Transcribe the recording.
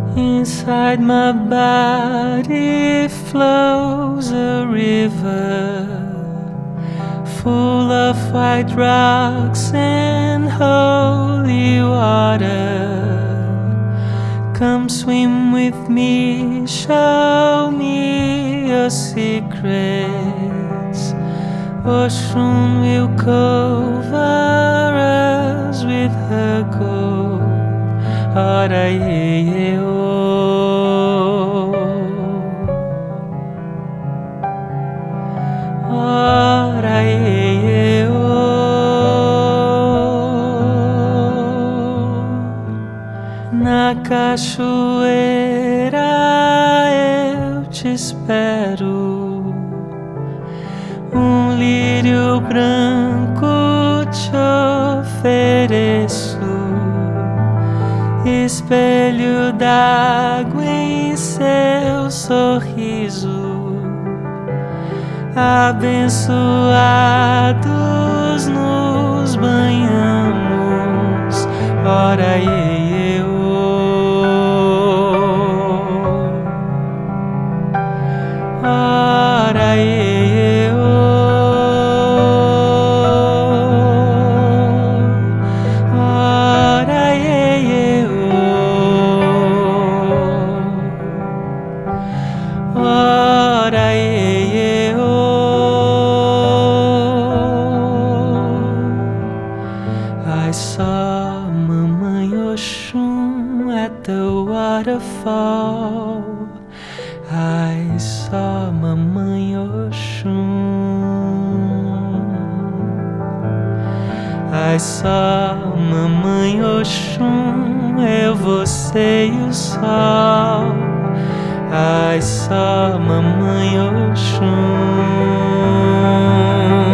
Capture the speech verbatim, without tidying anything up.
Inside my body flows a river full of white rocks and holy water. Come swim with me, show me your secrets. Ocean will cover us with her gold. Ora ye ye o. Ora ye ye o. Na cachoeira eu te espero, um lírio branco te ofereço, espelho d'água em seu sorriso. Abençoados nos banhamos. Ora ye ye o. Ora ye ye o. Ora ye ye o. Ora ye ye o. I saw Mamãe Oxum at the waterfall. I saw Mamãe Oxum. I saw Mamãe Oxum, eu, você e o sol. I saw Mamãe Oxum.